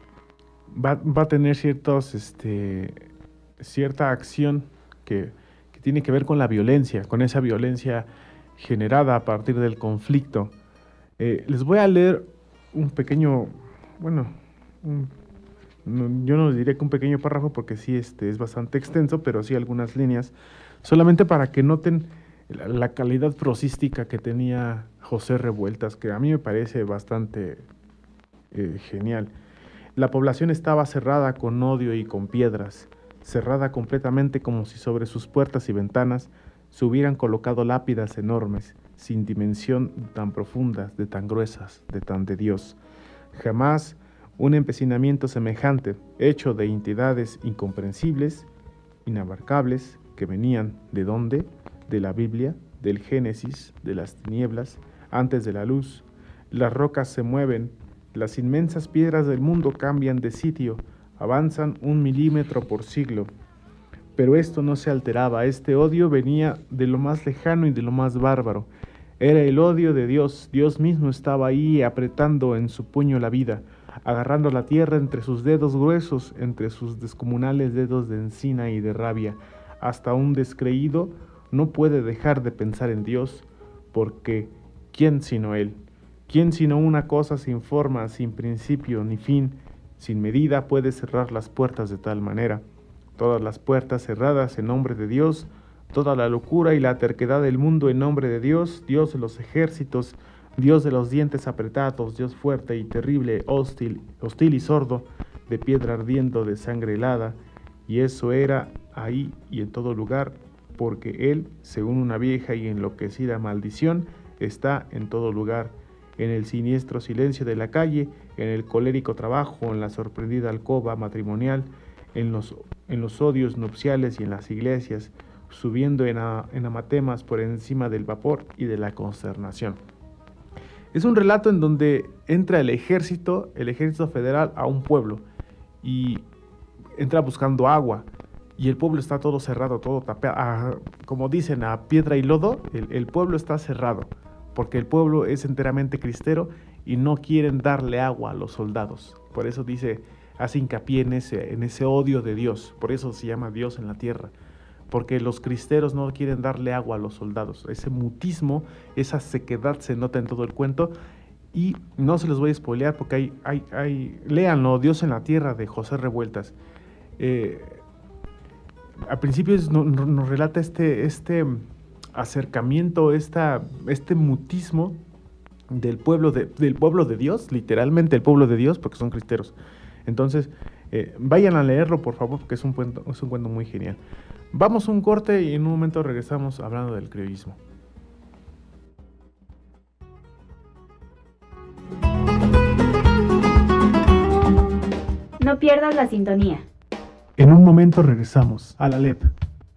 B: va, va a tener ciertos, este, cierta acción que, que tiene que ver con la violencia, con esa violencia generada a partir del conflicto. Eh, les voy a leer un pequeño, bueno, un, no, yo no diré que un pequeño párrafo porque sí este, es bastante extenso, pero sí algunas líneas, solamente para que noten la, la calidad prosística que tenía José Revueltas, que a mí me parece bastante eh, genial. La población estaba cerrada con odio y con piedras, cerrada completamente como si sobre sus puertas y ventanas se hubieran colocado lápidas enormes, sin dimensión tan profundas, de tan gruesas, de tan de Dios. Jamás un empecinamiento semejante, hecho de entidades incomprensibles, inabarcables, que venían ¿de dónde? De la Biblia, del Génesis, de las tinieblas, antes de la luz. Las rocas se mueven, las inmensas piedras del mundo cambian de sitio, avanzan un milímetro por siglo. Pero esto no se alteraba, este odio venía de lo más lejano y de lo más bárbaro. Era el odio de Dios, Dios mismo estaba ahí apretando en su puño la vida, agarrando la tierra entre sus dedos gruesos, entre sus descomunales dedos de encina y de rabia. Hasta un descreído no puede dejar de pensar en Dios, porque ¿quién sino Él? ¿Quién sino una cosa sin forma, sin principio ni fin, sin medida puede cerrar las puertas de tal manera? Todas las puertas cerradas en nombre de Dios, toda la locura y la terquedad del mundo en nombre de Dios, Dios de los ejércitos, Dios de los dientes apretados, Dios fuerte y terrible, hostil, hostil y sordo, de piedra ardiendo, de sangre helada, y eso era ahí y en todo lugar, porque Él, según una vieja y enloquecida maldición, está en todo lugar, en el siniestro silencio de la calle, en el colérico trabajo, en la sorprendida alcoba matrimonial, en los, en los odios nupciales y en las iglesias, subiendo en, a, en amatemas por encima del vapor y de la consternación. Es un relato en donde entra el ejército, el ejército federal a un pueblo y entra buscando agua y el pueblo está todo cerrado, todo tapeado, como dicen, a piedra y lodo. El, el pueblo está cerrado porque el pueblo es enteramente cristero y no quieren darle agua a los soldados. Por eso dice, hace hincapié en ese, en ese odio de Dios, por eso se llama Dios en la tierra. Porque los cristeros no quieren darle agua a los soldados. Ese mutismo, esa sequedad se nota en todo el cuento. Y no se los voy a spoilear porque hay, hay, hay léanlo, Dios en la tierra, de José Revueltas. Eh, al principio nos, nos relata este, este acercamiento, esta, este mutismo del pueblo de, del pueblo de Dios, literalmente el pueblo de Dios, porque son cristeros. Entonces, eh, vayan a leerlo, por favor, porque es un cuento, es un cuento muy genial. Vamos a un corte y en un momento regresamos hablando del criollismo.
C: No pierdas la sintonía.
B: En un momento regresamos a la L E P.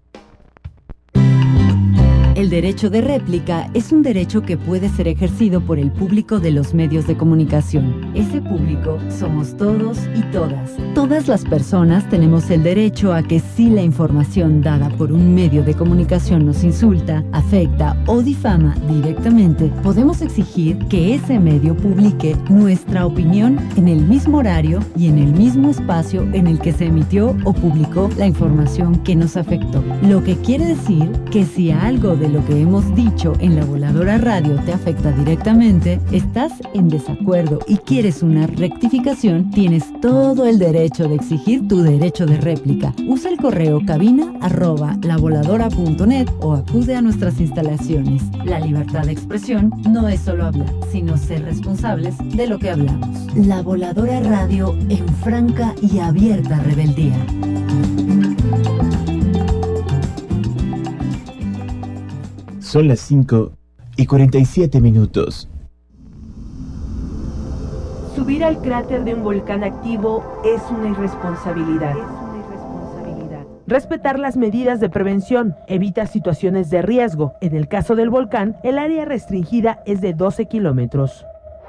D: El derecho de réplica es un derecho que puede ser ejercido por el público de los medios de comunicación. Ese público somos todos y todas. Todas las personas tenemos el derecho a que si la información dada por un medio de comunicación nos insulta, afecta o difama directamente, podemos exigir que ese medio publique nuestra opinión en el mismo horario y en el mismo espacio en el que se emitió o publicó la información que nos afectó. Lo que quiere decir que si algo de lo que hemos dicho en La Voladora Radio te afecta directamente, estás en desacuerdo y quieres una rectificación, tienes todo el derecho de exigir tu derecho de réplica. Usa el correo cabina arroba lavoladora punto net o acude a nuestras instalaciones. La libertad de expresión no es solo hablar, sino ser responsables de lo que hablamos. La Voladora Radio en franca y abierta rebeldía.
I: Son las cinco y cuarenta y siete minutos.
L: Subir al cráter de un volcán activo es una irresponsabilidad. Respetar las medidas de prevención evita situaciones de riesgo. En el caso del volcán, el área restringida es de doce kilómetros.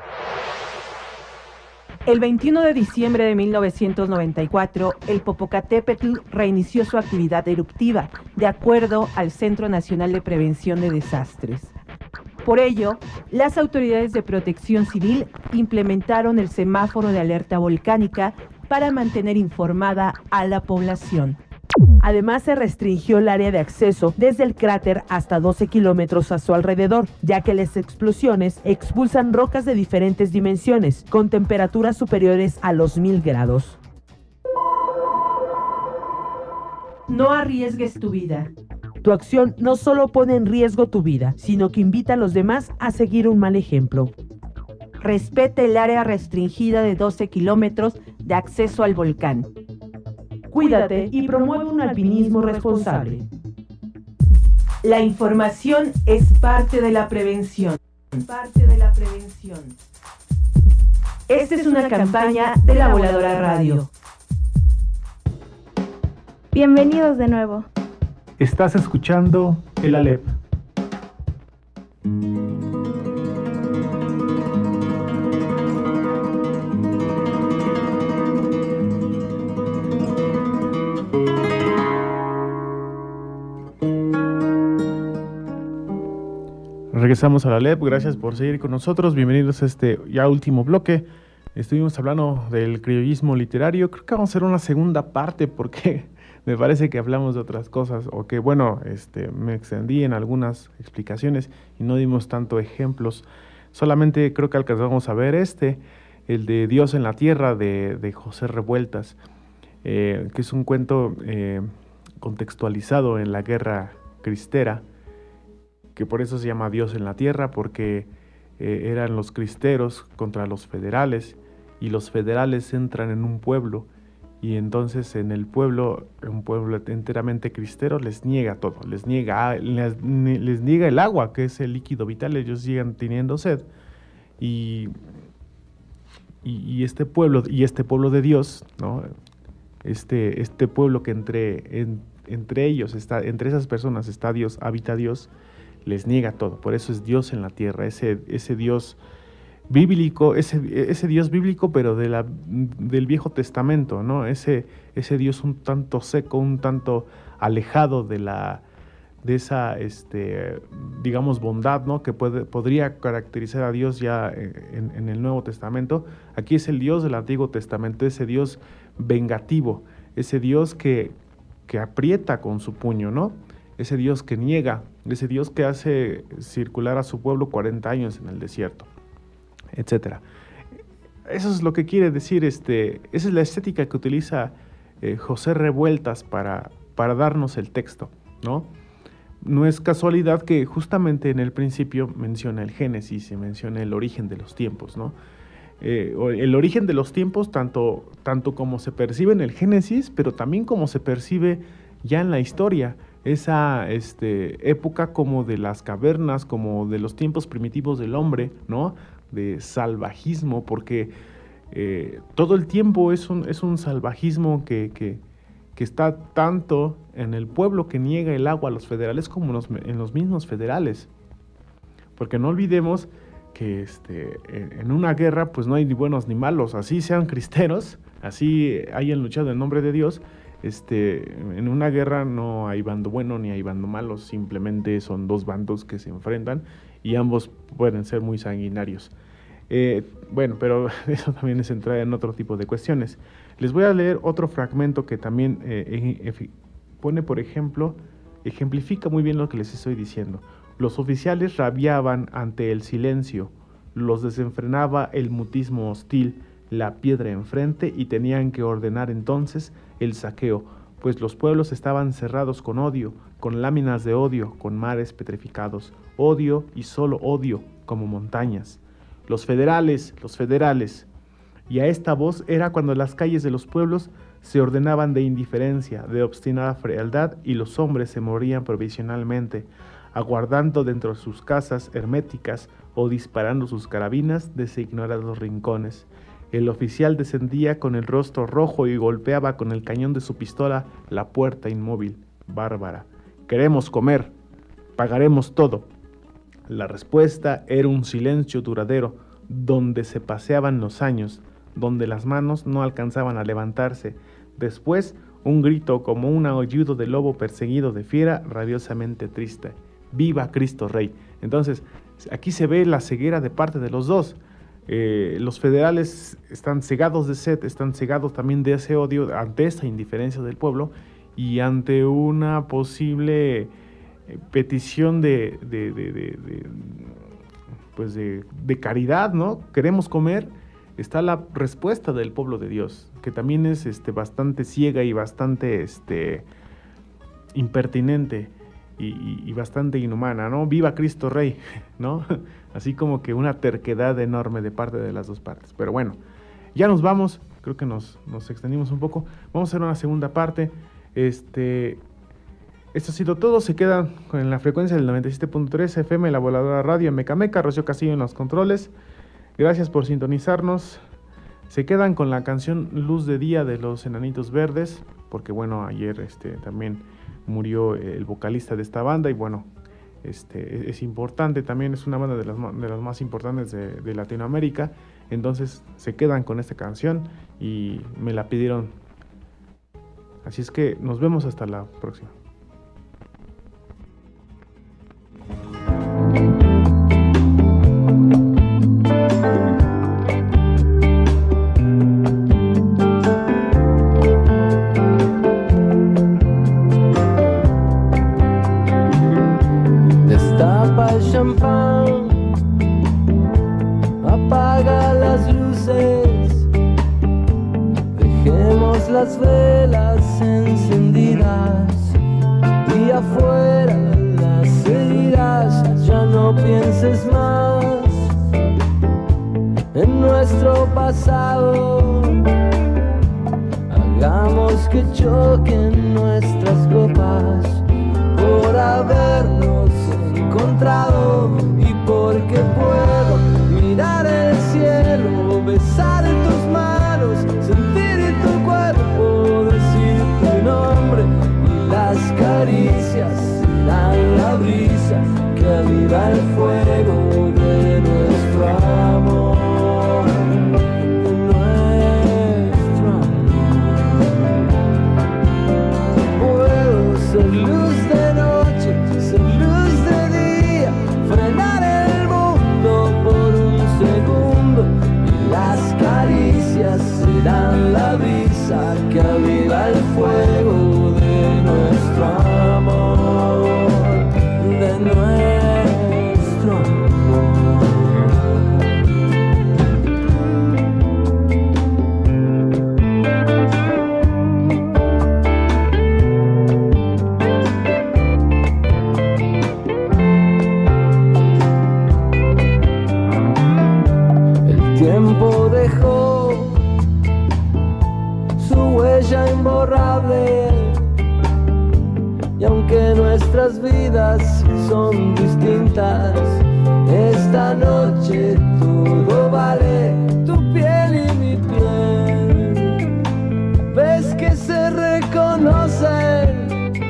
L: El veintiuno de diciembre de mil novecientos noventa y cuatro, el Popocatépetl reinició su actividad eruptiva, de acuerdo al Centro Nacional de Prevención de Desastres. Por ello, las autoridades de protección civil implementaron el semáforo de alerta volcánica para mantener informada a la población. Además, se restringió el área de acceso desde el cráter hasta doce kilómetros a su alrededor, ya que las explosiones expulsan rocas de diferentes dimensiones, con temperaturas superiores a los mil grados. No arriesgues tu vida. Tu acción no solo pone en riesgo tu vida, sino que invita a los demás a seguir un mal ejemplo. Respete el área restringida de doce kilómetros de acceso al volcán. Cuídate y promueve un alpinismo responsable. La información es parte de la prevención. Parte de la prevención. Esta es una campaña de La Voladora Radio.
A: Bienvenidos de nuevo.
B: Estás escuchando el Alep. Regresamos a la L E P, gracias por seguir con nosotros, bienvenidos a este ya último bloque. Estuvimos hablando del criollismo literario, creo que vamos a hacer una segunda parte porque me parece que hablamos de otras cosas, o que bueno, este, me extendí en algunas explicaciones y no dimos tanto ejemplos, solamente creo que alcanzamos a ver este, el de Dios en la Tierra de, de José Revueltas, eh, que es un cuento eh, contextualizado en la Guerra Cristera, que por eso se llama Dios en la Tierra, porque eh, eran los cristeros contra los federales, y los federales entran en un pueblo, y entonces en el pueblo, un pueblo enteramente cristero, les niega todo, les niega, les, les niega el agua, que es el líquido vital, ellos sigan teniendo sed, y, y, y este pueblo, y este pueblo de Dios, ¿no? este, este pueblo que entre, en, entre ellos, está, entre esas personas está Dios, habita Dios, les niega todo, por eso es Dios en la tierra, ese, ese Dios bíblico, ese, ese Dios bíblico, pero de la, del Viejo Testamento, ¿no? Ese, ese Dios un tanto seco, un tanto alejado de la, de esa, este, digamos, bondad, ¿no? Que puede, podría caracterizar a Dios ya en, en el Nuevo Testamento. Aquí es el Dios del Antiguo Testamento, ese Dios vengativo, ese Dios que, que aprieta con su puño, ¿no? Ese Dios que niega, ese Dios que hace circular a su pueblo cuarenta años en el desierto, etcétera. Eso es lo que quiere decir, este, esa es la estética que utiliza eh, José Revueltas para, para darnos el texto, ¿no? No es casualidad que justamente en el principio menciona el Génesis y menciona el origen de los tiempos, ¿no? Eh, el origen de los tiempos, tanto, tanto como se percibe en el Génesis, pero también como se percibe ya en la historia, esa este, época como de las cavernas, como de los tiempos primitivos del hombre, ¿no? De salvajismo, porque eh, todo el tiempo es un, es un salvajismo que, que, que está tanto en el pueblo que niega el agua a los federales como en los, en los mismos federales. Porque no olvidemos que este, en una guerra pues no hay ni buenos ni malos, así sean cristeros, así hayan luchado en nombre de Dios. Este, en una guerra no hay bando bueno ni hay bando malo, simplemente son dos bandos que se enfrentan y ambos pueden ser muy sanguinarios. Eh, bueno, pero eso también es entrar en otro tipo de cuestiones. Les voy a leer otro fragmento que también eh, pone, por ejemplo, ejemplifica muy bien lo que les estoy diciendo. Los oficiales rabiaban ante el silencio, los desenfrenaba el mutismo hostil, la piedra enfrente, y tenían que ordenar entonces el saqueo, pues los pueblos estaban cerrados con odio, con láminas de odio, con mares petrificados, odio y solo odio, como montañas. Los federales, los federales. Y a esta voz era cuando las calles de los pueblos se ordenaban de indiferencia, de obstinada frialdad, y los hombres se morían provisionalmente, aguardando dentro de sus casas herméticas o disparando sus carabinas desde ignorados rincones. El oficial descendía con el rostro rojo y golpeaba con el cañón de su pistola la puerta inmóvil. Bárbara. Queremos comer. Pagaremos todo. La respuesta era un silencio duradero, donde se paseaban los años, donde las manos no alcanzaban a levantarse. Después, un grito como un aullido de lobo perseguido de fiera, rabiosamente triste. ¡Viva Cristo Rey! Entonces, aquí se ve la ceguera de parte de los dos. Eh, los federales están cegados de sed, están cegados también de ese odio ante esta indiferencia del pueblo y ante una posible eh, petición de, de, de, de, de, pues de, de caridad, ¿no? Queremos comer. Está la respuesta del pueblo de Dios, que también es este, bastante ciega y bastante este, impertinente y, y, y bastante inhumana, ¿no? ¡Viva Cristo Rey! ¿No? Así como que una terquedad enorme de parte de las dos partes. Pero bueno, ya nos vamos, creo que nos, nos extendimos un poco. Vamos a hacer una segunda parte. Este, esto ha sido todo, se quedan con la frecuencia del noventa y siete punto tres F M, La Voladora Radio, Mecameca, Rocío Castillo en los controles. Gracias por sintonizarnos. Se quedan con la canción Luz de Día de los Enanitos Verdes, porque bueno, ayer este, también murió el vocalista de esta banda y bueno, este, es importante, también es una banda de las, de las más importantes de, de Latinoamérica. Entonces se quedan con esta canción y me la pidieron. Así es que nos vemos hasta la próxima.
M: Champán, apaga las luces, dejemos las velas encendidas y afuera las heridas. Ya no pienses más en nuestro pasado, hagamos que choquen nuestras copas por habernos encontrado y porque puedo mirar el cielo, besar tus manos, sentir tu cuerpo, decir tu nombre y las caricias dan la brisa que aviva el fuego de nuestro amor. Ser luz de noche, ser luz de día, frenar el mundo por un segundo y las caricias serán la brisa que aviva el fuego de nuestro amor, de nuestro amor. Tiempo dejó su huella imborrable y aunque nuestras vidas son distintas, esta noche todo vale, tu piel y mi piel. Ves que se reconocen,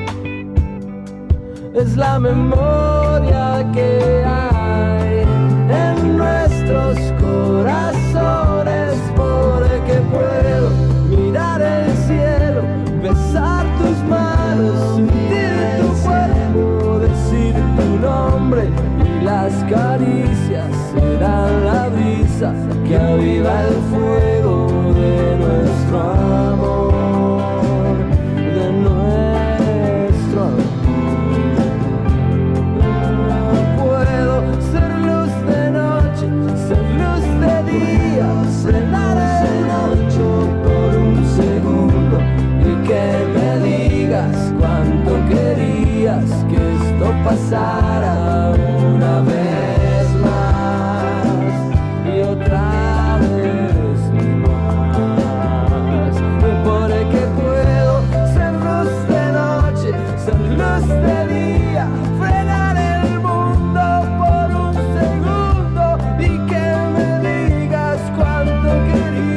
M: es la memoria que hay en nuestros corazones, porque puedo mirar el cielo, besar tus manos, sentir tu cuerpo, decir tu nombre y las caricias serán la brisa que aviva el fuego de nuestro amor, de nuestro amor. Frenar el noche por un segundo y que me digas cuánto querías que esto pasara una vez más y otra vez más, porque puedo ser luz de noche, ser luz de día, frenar el mundo por un segundo y que me digas cuánto querías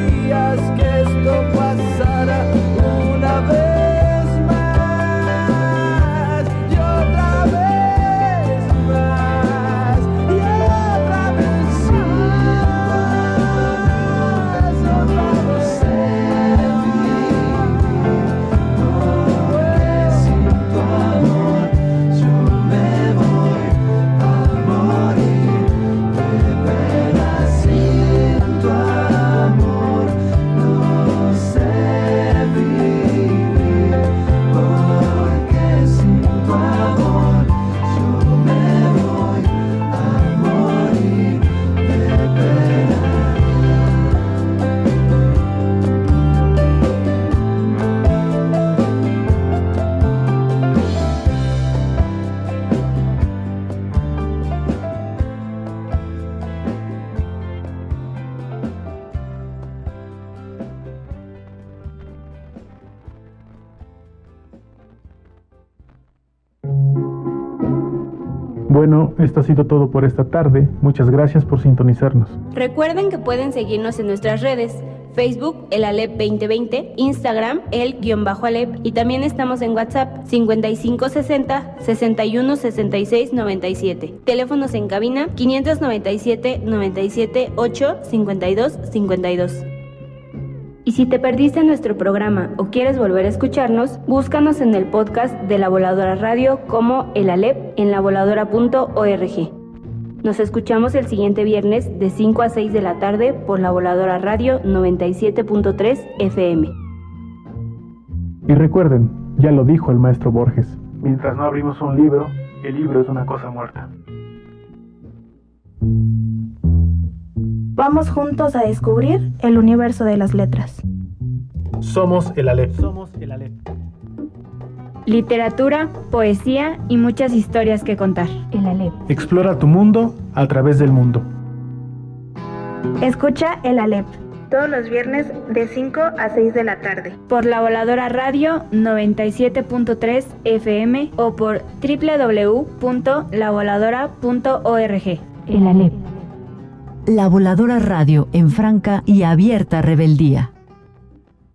B: Bueno, esto ha sido todo por esta tarde. Muchas gracias por sintonizarnos.
N: Recuerden que pueden seguirnos en nuestras redes: Facebook, el Alep veinte veinte, Instagram, el-Alep, y también estamos en WhatsApp, cincuenta y cinco sesenta, sesenta y uno sesenta y seis noventa y siete. Teléfonos en cabina, quinientos noventa y siete, noventa y siete, ocho, cincuenta y dos, cincuenta y dos. Y si te perdiste nuestro programa o quieres volver a escucharnos, búscanos en el podcast de La Voladora Radio como El Alep en la voladora punto org. Nos escuchamos el siguiente viernes de cinco a seis de la tarde por La Voladora Radio noventa y siete punto tres F M.
B: Y recuerden, ya lo dijo el maestro Borges, mientras no abrimos un libro, el libro es una cosa muerta.
A: Vamos juntos a descubrir el universo de las letras.
B: Somos el Alep. Somos el Alep.
C: Literatura, poesía y muchas historias que contar.
A: El Alep.
B: Explora tu mundo a través del mundo.
A: Escucha el Alep todos los viernes de cinco a seis de la tarde
C: por La Voladora Radio noventa y siete punto tres F M o por doble u doble u doble u punto la voladora punto org.
A: El Alep.
D: La Voladora Radio en franca y abierta rebeldía.